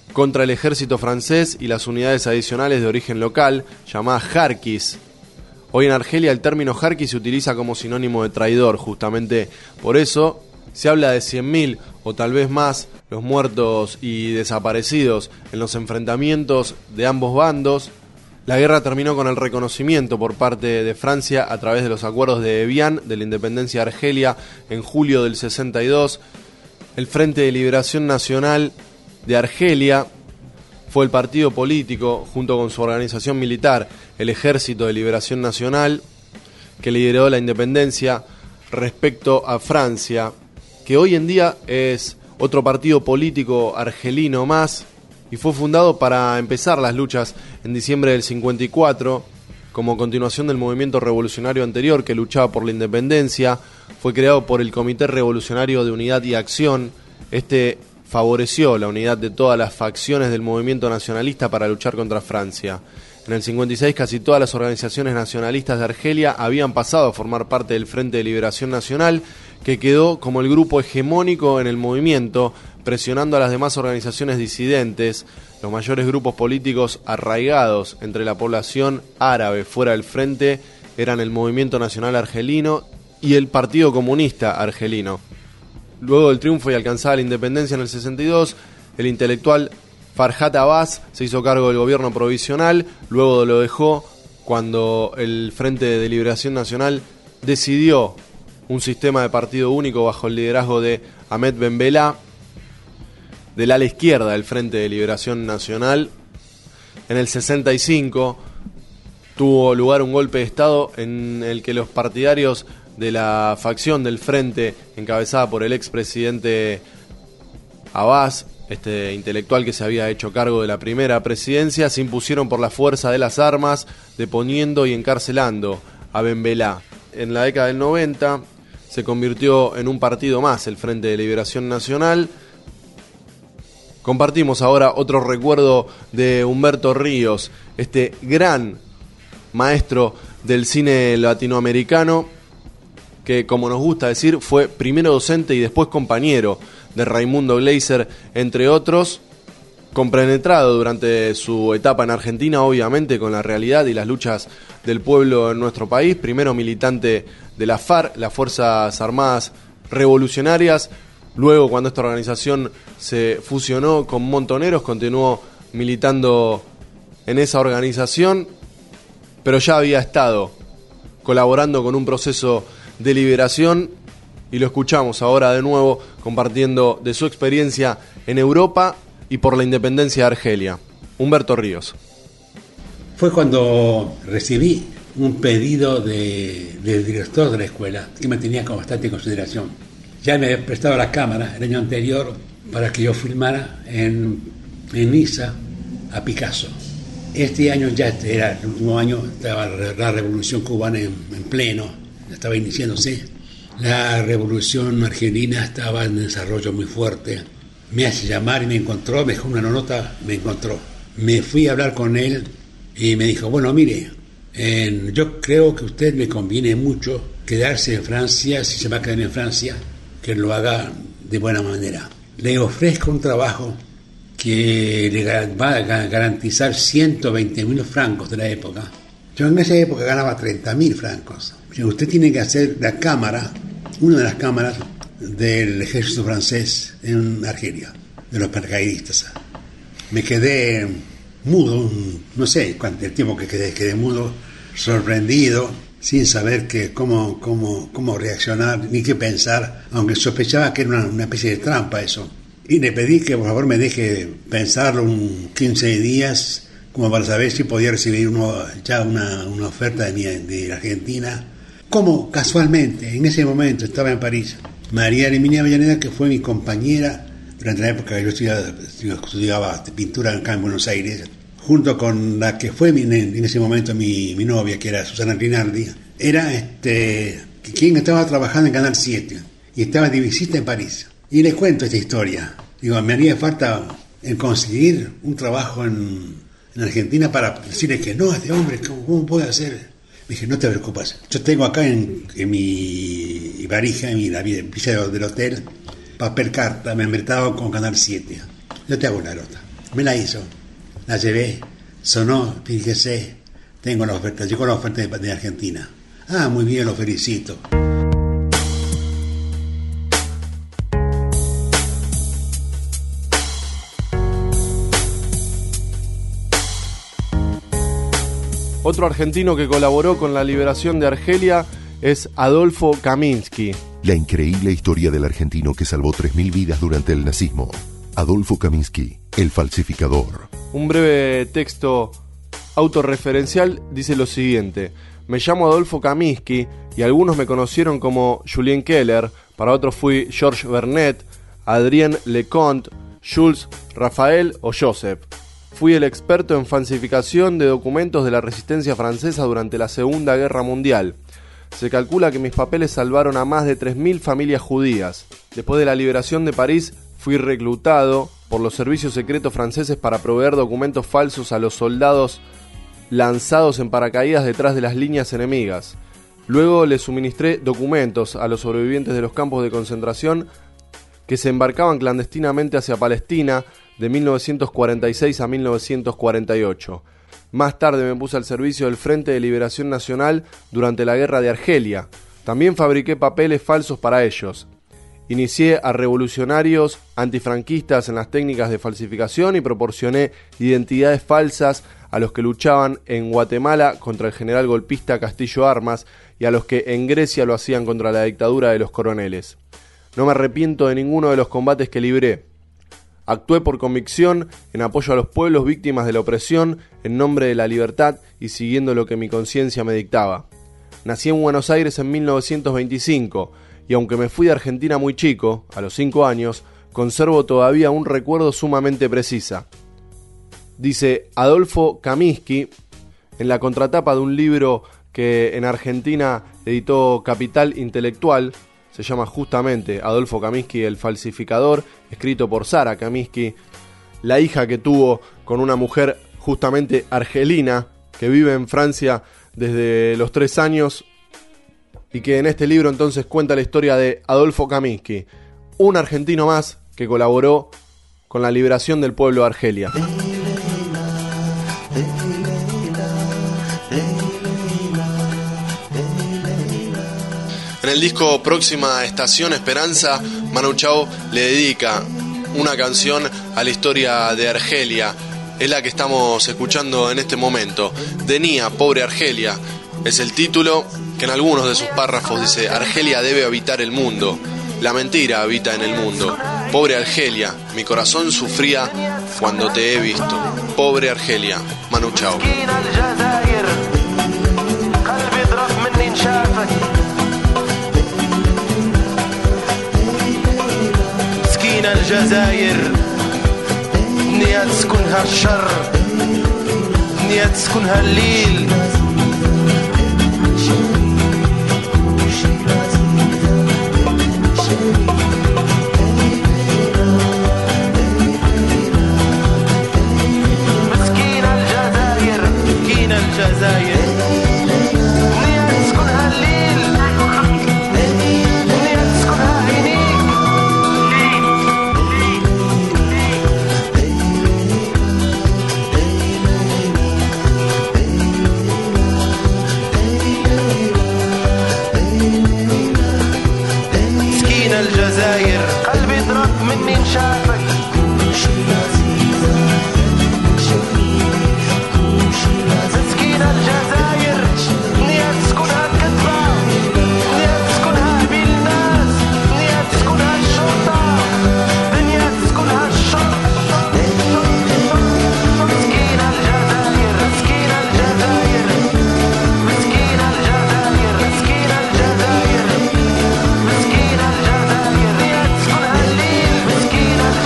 contra el ejército francés y las unidades adicionales de origen local, llamadas jarquis. Hoy en Argelia el término jarqui se utiliza como sinónimo de traidor, justamente por eso se habla de cien mil o tal vez más los muertos y desaparecidos en los enfrentamientos de ambos bandos. La guerra terminó con el reconocimiento por parte de Francia a través de los acuerdos de Evian de la independencia de Argelia en julio del sesenta y dos. El Frente de Liberación Nacional de Argelia fue el partido político, junto con su organización militar, el Ejército de Liberación Nacional, que lideró la independencia respecto a Francia, que hoy en día es otro partido político argelino más, y fue fundado para empezar las luchas en diciembre del cincuenta y cuatro, como continuación del movimiento revolucionario anterior que luchaba por la independencia. Fue creado por el Comité Revolucionario de Unidad y Acción. Este favoreció la unidad de todas las facciones del movimiento nacionalista para luchar contra Francia. En el cincuenta y seis casi todas las organizaciones nacionalistas de Argelia habían pasado a formar parte del Frente de Liberación Nacional, que quedó como el grupo hegemónico en el movimiento, presionando a las demás organizaciones disidentes. Los mayores grupos políticos arraigados entre la población árabe fuera del frente eran el Movimiento Nacional Argelino y el Partido Comunista Argelino. Luego del triunfo y alcanzada la independencia en el sesenta y dos, el intelectual Farhat Abbas se hizo cargo del gobierno provisional, luego lo dejó cuando el Frente de Liberación Nacional decidió un sistema de partido único bajo el liderazgo de Ahmed Ben Bella, del ala izquierda del Frente de Liberación Nacional. En el sesenta y cinco tuvo lugar un golpe de Estado en el que los partidarios de la facción del Frente, encabezada por el expresidente Abbas, este intelectual que se había hecho cargo de la primera presidencia, se impusieron por la fuerza de las armas, deponiendo y encarcelando a Ben Bella. En la década del noventa se convirtió en un partido más, el Frente de Liberación Nacional. Compartimos ahora otro recuerdo de Humberto Ríos, este gran maestro del cine latinoamericano, que, como nos gusta decir, fue primero docente y después compañero de Raimundo Gleiser, entre otros, compenetrado durante su etapa en Argentina, obviamente, con la realidad y las luchas del pueblo en nuestro país. Primero militante de la FARC, las Fuerzas Armadas Revolucionarias. Luego, cuando esta organización se fusionó con Montoneros, continuó militando en esa organización, pero ya había estado colaborando con un proceso de liberación, y lo escuchamos ahora de nuevo compartiendo de su experiencia en Europa y por la independencia de Argelia. Humberto Ríos. Fue cuando recibí un pedido de, del director de la escuela, que me tenía con bastante consideración. Ya me había prestado la cámara el año anterior para que yo filmara en, en Niza a Picasso. Este año ya era el último año, estaba la revolución cubana en, en pleno, estaba iniciándose. La revolución argelina estaba en desarrollo muy fuerte. Me hace llamar y me encontró, me dejó una nota, me encontró. Me fui a hablar con él y me dijo, bueno, mire, eh, yo creo que a usted le conviene mucho quedarse en Francia, si se va a quedar en Francia, que lo haga de buena manera. Le ofrezco un trabajo que le va a garantizar ciento veinte mil francos de la época. Yo en esa época ganaba treinta mil francos. Usted tiene que hacer la cámara, una de las cámaras del ejército francés en Argelia, de los paracaidistas. Me quedé mudo, no sé cuánto el tiempo que quedé, quedé mudo, sorprendido, sin saber que cómo, cómo, cómo reaccionar ni qué pensar, aunque sospechaba que era una, una especie de trampa eso. Y le pedí que por favor me deje pensarlo un quince días, como para saber si podía recibir uno, ya una, una oferta de, mi, de Argentina. Como casualmente, en ese momento estaba en París María Herminia Avellaneda, que fue mi compañera durante la época que yo estudiaba, estudiaba pintura acá en Buenos Aires, junto con la que fue mi, en ese momento mi, mi novia, que era Susana Rinaldi. Era este, quien estaba trabajando en Canal siete y estaba de visita en París. Y les cuento esta historia. Digo, me haría falta en conseguir un trabajo en, en Argentina para decirle que no, este hombre, ¿cómo, cómo puede hacer? Me dije, no te preocupes, yo tengo acá en, en mi varija, en mi, la villa del hotel, papel carta, me han metado con Canal siete. Yo te hago la nota. Me la hizo, la llevé, sonó, fíjese, tengo la oferta, llegó la oferta de, de Argentina. Ah, muy bien, lo felicito. Otro argentino que colaboró con la liberación de Argelia es Adolfo Kaminsky. La increíble historia del argentino que salvó tres mil vidas durante el nazismo. Adolfo Kaminsky, el falsificador. Un breve texto autorreferencial dice lo siguiente: me llamo Adolfo Kaminsky y algunos me conocieron como Julien Keller, para otros fui Georges Bernet, Adrien Leconte, Jules, Rafael o Joseph. Fui el experto en falsificación de documentos de la resistencia francesa durante la Segunda Guerra Mundial. Se calcula que mis papeles salvaron a más de tres mil familias judías. Después de la liberación de París, fui reclutado por los servicios secretos franceses para proveer documentos falsos a los soldados lanzados en paracaídas detrás de las líneas enemigas. Luego les suministré documentos a los sobrevivientes de los campos de concentración que se embarcaban clandestinamente hacia Palestina de mil novecientos cuarenta y seis a mil novecientos cuarenta y ocho. Más tarde me puse al servicio del Frente de Liberación Nacional durante la Guerra de Argelia. También fabriqué papeles falsos para ellos. Inicié a revolucionarios antifranquistas en las técnicas de falsificación y proporcioné identidades falsas a los que luchaban en Guatemala contra el general golpista Castillo Armas y a los que en Grecia lo hacían contra la dictadura de los coroneles. No me arrepiento de ninguno de los combates que libré. Actué por convicción, en apoyo a los pueblos víctimas de la opresión, en nombre de la libertad y siguiendo lo que mi conciencia me dictaba. Nací en Buenos Aires en mil novecientos veinticinco, y aunque me fui de Argentina muy chico, a los cinco años, conservo todavía un recuerdo sumamente precisa. Dice Adolfo Kaminsky en la contratapa de un libro que en Argentina editó Capital Intelectual. Se llama justamente Adolfo Kaminsky, el falsificador, escrito por Sara Kaminsky, la hija que tuvo con una mujer justamente argelina, que vive en Francia desde los tres años, y que en este libro entonces cuenta la historia de Adolfo Kaminsky, un argentino más que colaboró con la liberación del pueblo de Argelia. En el disco Próxima Estación Esperanza, Manu Chao le dedica una canción a la historia de Argelia. Es la que estamos escuchando en este momento. Denia, pobre Argelia, es el título que en algunos de sus párrafos dice: Argelia debe habitar el mundo, la mentira habita en el mundo. Pobre Argelia, mi corazón sufría cuando te he visto. Pobre Argelia, Manu Chao. الجزائر نية تسكنها الشر نية تسكنها الليل مسكين الجزائر مسكين الجزائر نية تسكنها الليل نية تسكنها عينيك الجزائر قلبي ضرب مني نشافك مسكين الجزائر نية تسكنها الكذبة نية تسكنها بين الناس نية تسكنها الشرطة نية تسكنها الشرطة مسكين الجزائر مسكين الجزائر مسكين الجزائر مسكين الجزائر مسكين الجزائر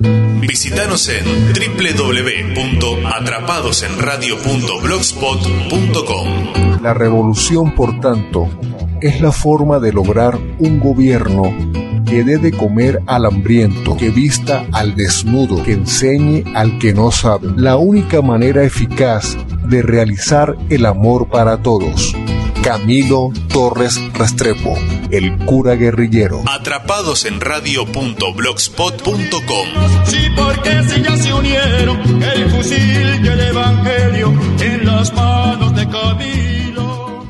Visítanos en doble u doble u doble u punto atrapados en radio punto blogspot punto com. La revolución, por tanto, es la forma de lograr un gobierno que dé de comer al hambriento, que vista al desnudo, que enseñe al que no sabe. La única manera eficaz de realizar el amor para todos. Camilo Torres Restrepo, el cura guerrillero. atrapados en radio punto blogspot punto com. Sí, porque si ya se unieron el fusil y el evangelio en las manos de Camilo.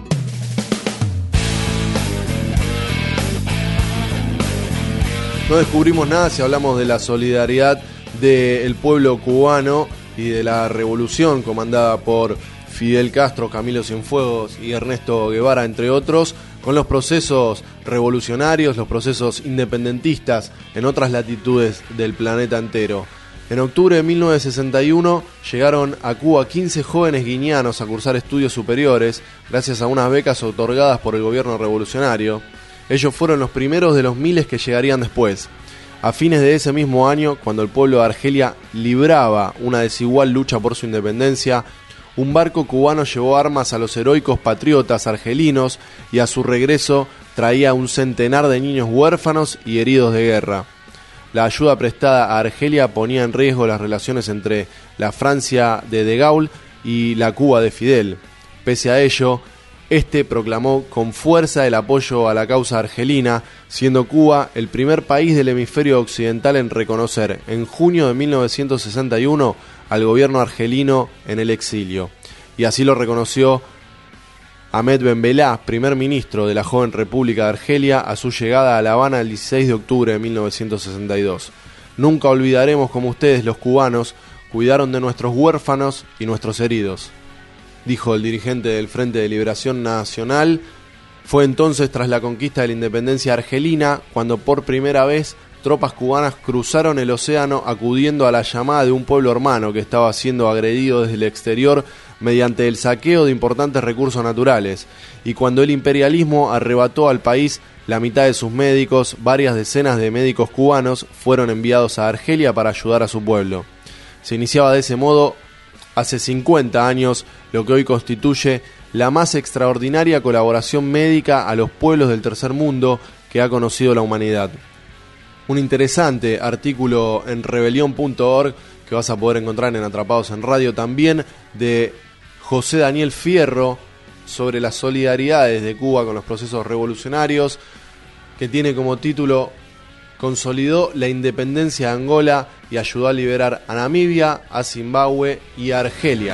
No descubrimos nada si hablamos de la solidaridad del pueblo cubano y de la revolución comandada por Fidel Castro, Camilo Cienfuegos y Ernesto Guevara, entre otros, con los procesos revolucionarios, los procesos independentistas en otras latitudes del planeta entero. En octubre de mil novecientos sesenta y uno llegaron a Cuba quince jóvenes guineanos a cursar estudios superiores gracias a unas becas otorgadas por el gobierno revolucionario. Ellos fueron los primeros de los miles que llegarían después. A fines de ese mismo año, cuando el pueblo de Argelia libraba una desigual lucha por su independencia, un barco cubano llevó armas a los heroicos patriotas argelinos y a su regreso traía un centenar de niños huérfanos y heridos de guerra. La ayuda prestada a Argelia ponía en riesgo las relaciones entre la Francia de De Gaulle y la Cuba de Fidel. Pese a ello, este proclamó con fuerza el apoyo a la causa argelina, siendo Cuba el primer país del hemisferio occidental en reconocer, en junio de mil novecientos sesenta y uno, al gobierno argelino en el exilio. Y así lo reconoció Ahmed Ben Bella, primer ministro de la joven República de Argelia, a su llegada a La Habana el dieciséis de octubre de mil novecientos sesenta y dos. Nunca olvidaremos cómo ustedes, los cubanos, cuidaron de nuestros huérfanos y nuestros heridos, dijo el dirigente del Frente de Liberación Nacional. Fue entonces, tras la conquista de la independencia argelina, cuando por primera vez tropas cubanas cruzaron el océano acudiendo a la llamada de un pueblo hermano que estaba siendo agredido desde el exterior mediante el saqueo de importantes recursos naturales, y cuando el imperialismo arrebató al país la mitad de sus médicos, varias decenas de médicos cubanos fueron enviados a Argelia para ayudar a su pueblo. Se iniciaba de ese modo, hace cincuenta años, lo que hoy constituye la más extraordinaria colaboración médica a los pueblos del tercer mundo que ha conocido la humanidad. Un interesante artículo en rebelión punto org que vas a poder encontrar en Atrapados en Radio, también de José Daniel Fierro, sobre las solidaridades de Cuba con los procesos revolucionarios, que tiene como título "Consolidó la independencia de Angola y ayudó a liberar a Namibia, a Zimbabue y a Argelia".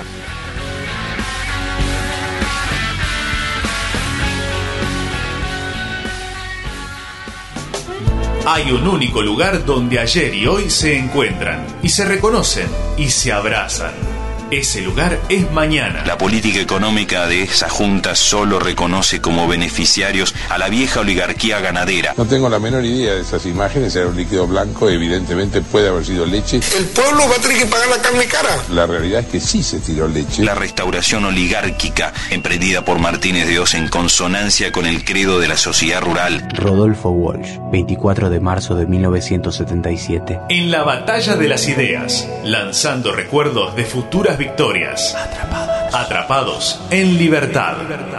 Hay un único lugar donde ayer y hoy se encuentran, y se reconocen, y se abrazan. Ese lugar es mañana. La política económica de esa junta solo reconoce como beneficiarios a la vieja oligarquía ganadera. No tengo la menor idea de esas imágenes, era un líquido blanco, evidentemente puede haber sido leche. El pueblo va a tener que pagar la carne cara. La realidad es que sí se tiró leche. La restauración oligárquica, emprendida por Martínez de Oz en consonancia con el credo de la sociedad rural. Rodolfo Walsh, veinticuatro de marzo de mil novecientos setenta y siete. En la batalla de las ideas, lanzando recuerdos de futuras victorias. Atrapados. Atrapados en libertad.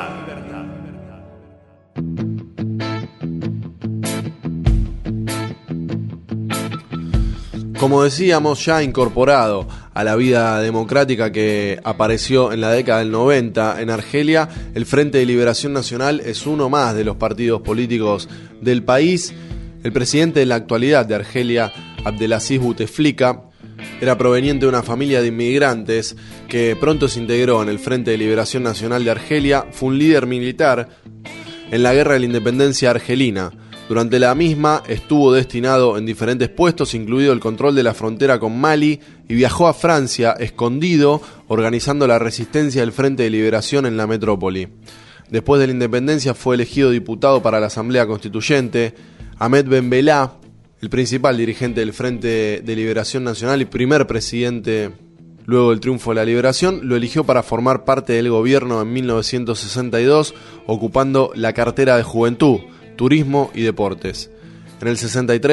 Como decíamos, ya incorporado a la vida democrática que apareció en la década del noventa en Argelia, el Frente de Liberación Nacional es uno más de los partidos políticos del país. El presidente de la actualidad de Argelia, Abdelaziz Bouteflika, era proveniente de una familia de inmigrantes que pronto se integró en el Frente de Liberación Nacional de Argelia. Fue un líder militar en la Guerra de la Independencia argelina. Durante la misma estuvo destinado en diferentes puestos, incluido el control de la frontera con Mali, y viajó a Francia escondido, organizando la resistencia del Frente de Liberación en la metrópoli. Después de la independencia fue elegido diputado para la Asamblea Constituyente. Ahmed Ben Bella, el principal dirigente del Frente de Liberación Nacional y primer presidente luego del triunfo de la liberación, lo eligió para formar parte del gobierno en mil novecientos sesenta y dos, ocupando la cartera de Juventud, Turismo y Deportes. En el sesenta y tres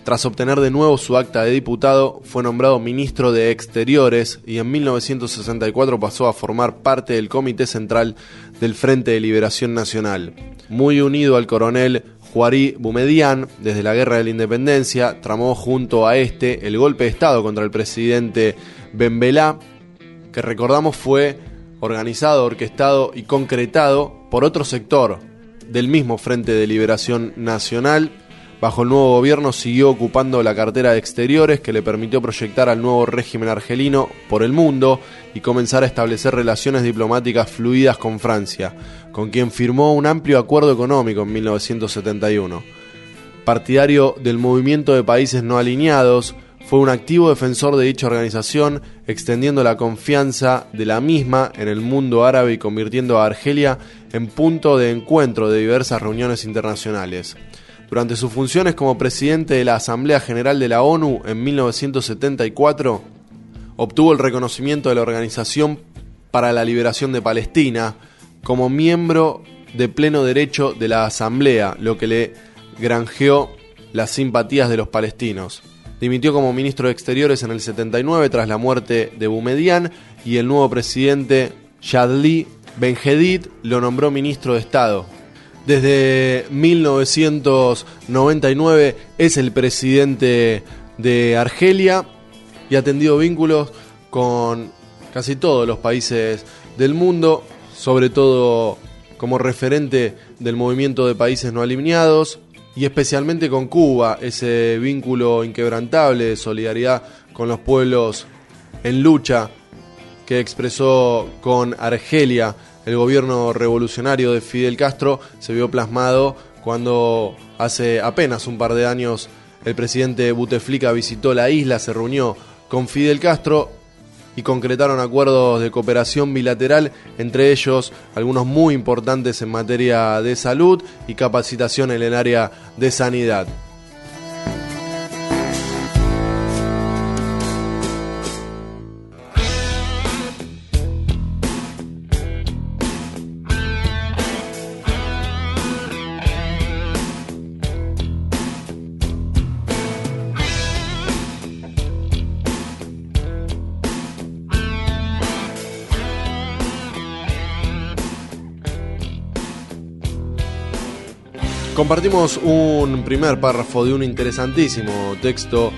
Tras obtener de nuevo su acta de diputado, fue nombrado ministro de Exteriores y en mil novecientos sesenta y cuatro pasó a formar parte del Comité Central del Frente de Liberación Nacional. Muy unido al coronel Juarí Boumedienne, desde la Guerra de la Independencia, tramó junto a este el golpe de Estado contra el presidente Ben Bella, que recordamos fue organizado, orquestado y concretado por otro sector del mismo Frente de Liberación Nacional. Bajo el nuevo gobierno siguió ocupando la cartera de Exteriores, que le permitió proyectar al nuevo régimen argelino por el mundo y comenzar a establecer relaciones diplomáticas fluidas con Francia, con quien firmó un amplio acuerdo económico en mil novecientos setenta y uno. Partidario del movimiento de países no alineados, fue un activo defensor de dicha organización, extendiendo la confianza de la misma en el mundo árabe y convirtiendo a Argelia en punto de encuentro de diversas reuniones internacionales. Durante sus funciones como presidente de la Asamblea General de la ONU en mil novecientos setenta y cuatro, obtuvo el reconocimiento de la Organización para la Liberación de Palestina como miembro de pleno derecho de la Asamblea, lo que le granjeó las simpatías de los palestinos. Dimitió como ministro de Exteriores en el setenta y nueve tras la muerte de Boumedienne y el nuevo presidente Chadli Benjedid lo nombró ministro de Estado. Desde mil novecientos noventa y nueve es el presidente de Argelia y ha tendido vínculos con casi todos los países del mundo, sobre todo como referente del movimiento de países no alineados y especialmente con Cuba, ese vínculo inquebrantable de solidaridad con los pueblos en lucha que expresó con Argelia el gobierno revolucionario de Fidel Castro, se vio plasmado cuando hace apenas un par de años el presidente Bouteflika visitó la isla, se reunió con Fidel Castro y concretaron acuerdos de cooperación bilateral, entre ellos algunos muy importantes en materia de salud y capacitación en el área de sanidad. Compartimos un primer párrafo de un interesantísimo texto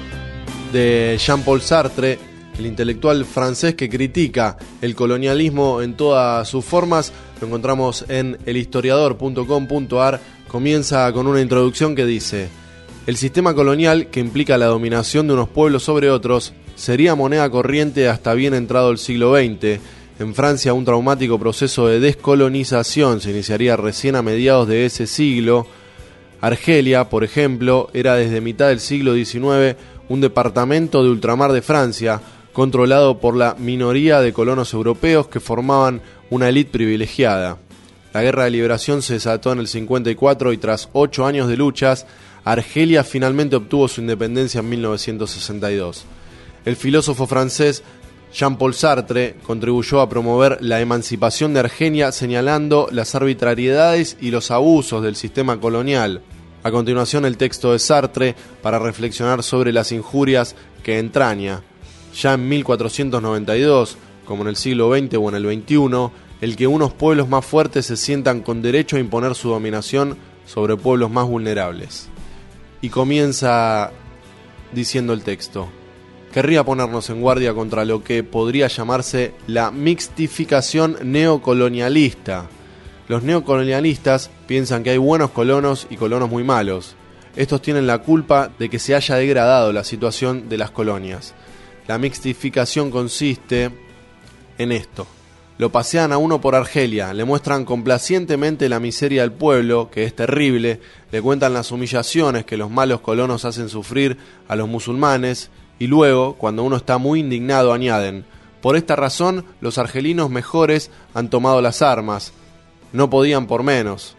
de Jean-Paul Sartre, el intelectual francés que critica el colonialismo en todas sus formas. Lo encontramos en el historiador punto com punto a r. Comienza con una introducción que dice: el sistema colonial, que implica la dominación de unos pueblos sobre otros, sería moneda corriente hasta bien entrado el siglo veinte. En Francia, un traumático proceso de descolonización se iniciaría recién a mediados de ese siglo. Argelia, por ejemplo, era desde mitad del siglo diecinueve un departamento de ultramar de Francia, controlado por la minoría de colonos europeos que formaban una élite privilegiada. La Guerra de Liberación se desató en el cincuenta y cuatro y tras ocho años de luchas, Argelia finalmente obtuvo su independencia en mil novecientos sesenta y dos. El filósofo francés Jean-Paul Sartre contribuyó a promover la emancipación de Argelia, señalando las arbitrariedades y los abusos del sistema colonial. A continuación, el texto de Sartre para reflexionar sobre las injurias que entraña. Ya en mil cuatrocientos noventa y dos, como en el siglo veinte o en el veintiuno, el que unos pueblos más fuertes se sientan con derecho a imponer su dominación sobre pueblos más vulnerables. Y comienza diciendo el texto: querría ponernos en guardia contra lo que podría llamarse la mixtificación neocolonialista. Los neocolonialistas piensan que hay buenos colonos y colonos muy malos. Estos tienen la culpa de que se haya degradado la situación de las colonias. La mixtificación consiste en esto: lo pasean a uno por Argelia, le muestran complacientemente la miseria del pueblo, que es terrible, le cuentan las humillaciones que los malos colonos hacen sufrir a los musulmanes, y luego, cuando uno está muy indignado, añaden: por esta razón, los argelinos mejores han tomado las armas. No podían por menos.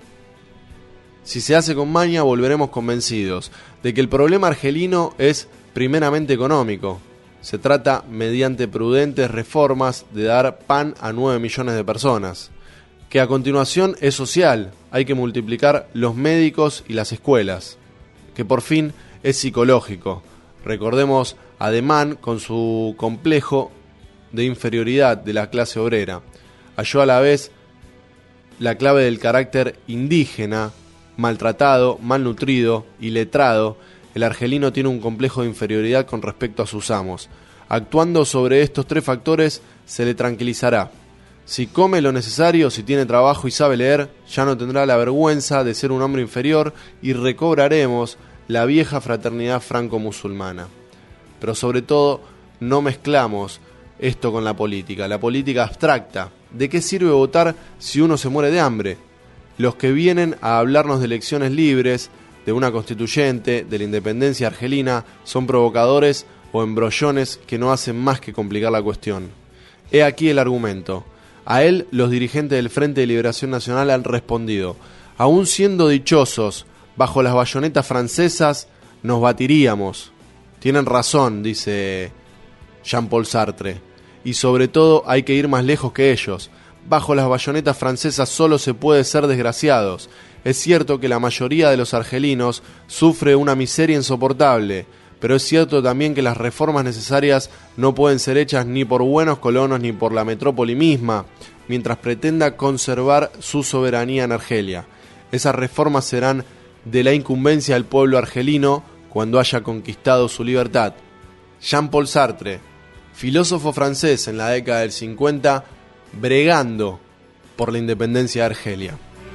Si se hace con maña, volveremos convencidos de que el problema argelino es primeramente económico. Se trata, mediante prudentes reformas, de dar pan a nueve millones de personas. Que a continuación es social, hay que multiplicar los médicos y las escuelas. que por fin es psicológico. Recordemos a Deman con su complejo de inferioridad de la clase obrera. Halló a la vez la clave del carácter indígena, maltratado, malnutrido y letrado. El argelino tiene un complejo de inferioridad con respecto a sus amos. Actuando sobre estos tres factores, se le tranquilizará. Si come lo necesario, si tiene trabajo y sabe leer, ya no tendrá la vergüenza de ser un hombre inferior y recobraremos la vieja fraternidad franco-musulmana. Pero sobre todo, no mezclamos esto con la política, la política abstracta. ¿De qué sirve votar si uno se muere de hambre? Los que vienen a hablarnos de elecciones libres, de una constituyente, de la independencia argelina, son provocadores o embrollones que no hacen más que complicar la cuestión. He aquí el argumento. A él los dirigentes del Frente de Liberación Nacional han respondido: aún siendo dichosos bajo las bayonetas francesas, nos batiríamos. Tienen razón, dice Jean-Paul Sartre, y sobre todo hay que ir más lejos que ellos. Bajo las bayonetas francesas solo se puede ser desgraciados. Es cierto que la mayoría de los argelinos sufre una miseria insoportable, pero es cierto también que las reformas necesarias no pueden ser hechas ni por buenos colonos ni por la metrópoli misma, mientras pretenda conservar su soberanía en Argelia. Esas reformas serán de la incumbencia del pueblo argelino cuando haya conquistado su libertad. Jean-Paul Sartre, filósofo francés en la década del cincuenta, bregando por la independencia de Argelia.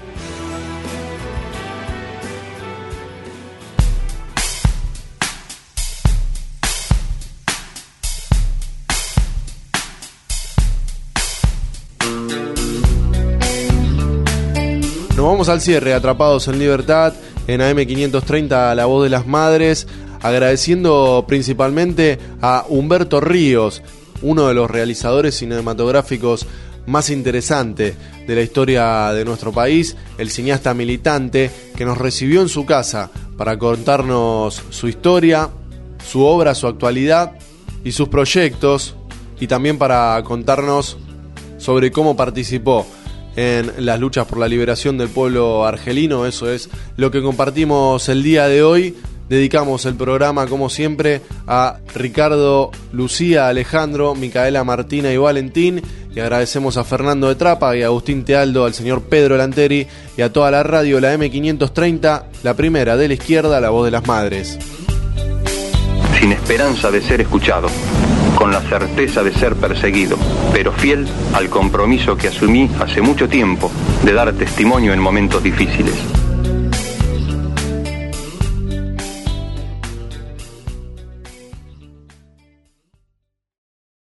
Nos vamos al cierre, Atrapados en Libertad, en A M quinientos treinta, La Voz de las Madres, agradeciendo principalmente a Humberto Ríos, uno de los realizadores cinematográficos más interesantes de la historia de nuestro país, el cineasta militante que nos recibió en su casa para contarnos su historia, su obra, su actualidad y sus proyectos, y también para contarnos sobre cómo participó en las luchas por la liberación del pueblo argelino. Eso es lo que compartimos el día de hoy. Dedicamos el programa, como siempre, a Ricardo, Lucía, Alejandro, Micaela, Martina y Valentín, y agradecemos a Fernando de Trapa y a Agustín Tealdo, al señor Pedro Lanteri y a toda la radio, la M quinientos treinta, la primera de la izquierda, La Voz de las Madres. Sin esperanza de ser escuchado, con la certeza de ser perseguido, pero fiel al compromiso que asumí hace mucho tiempo de dar testimonio en momentos difíciles.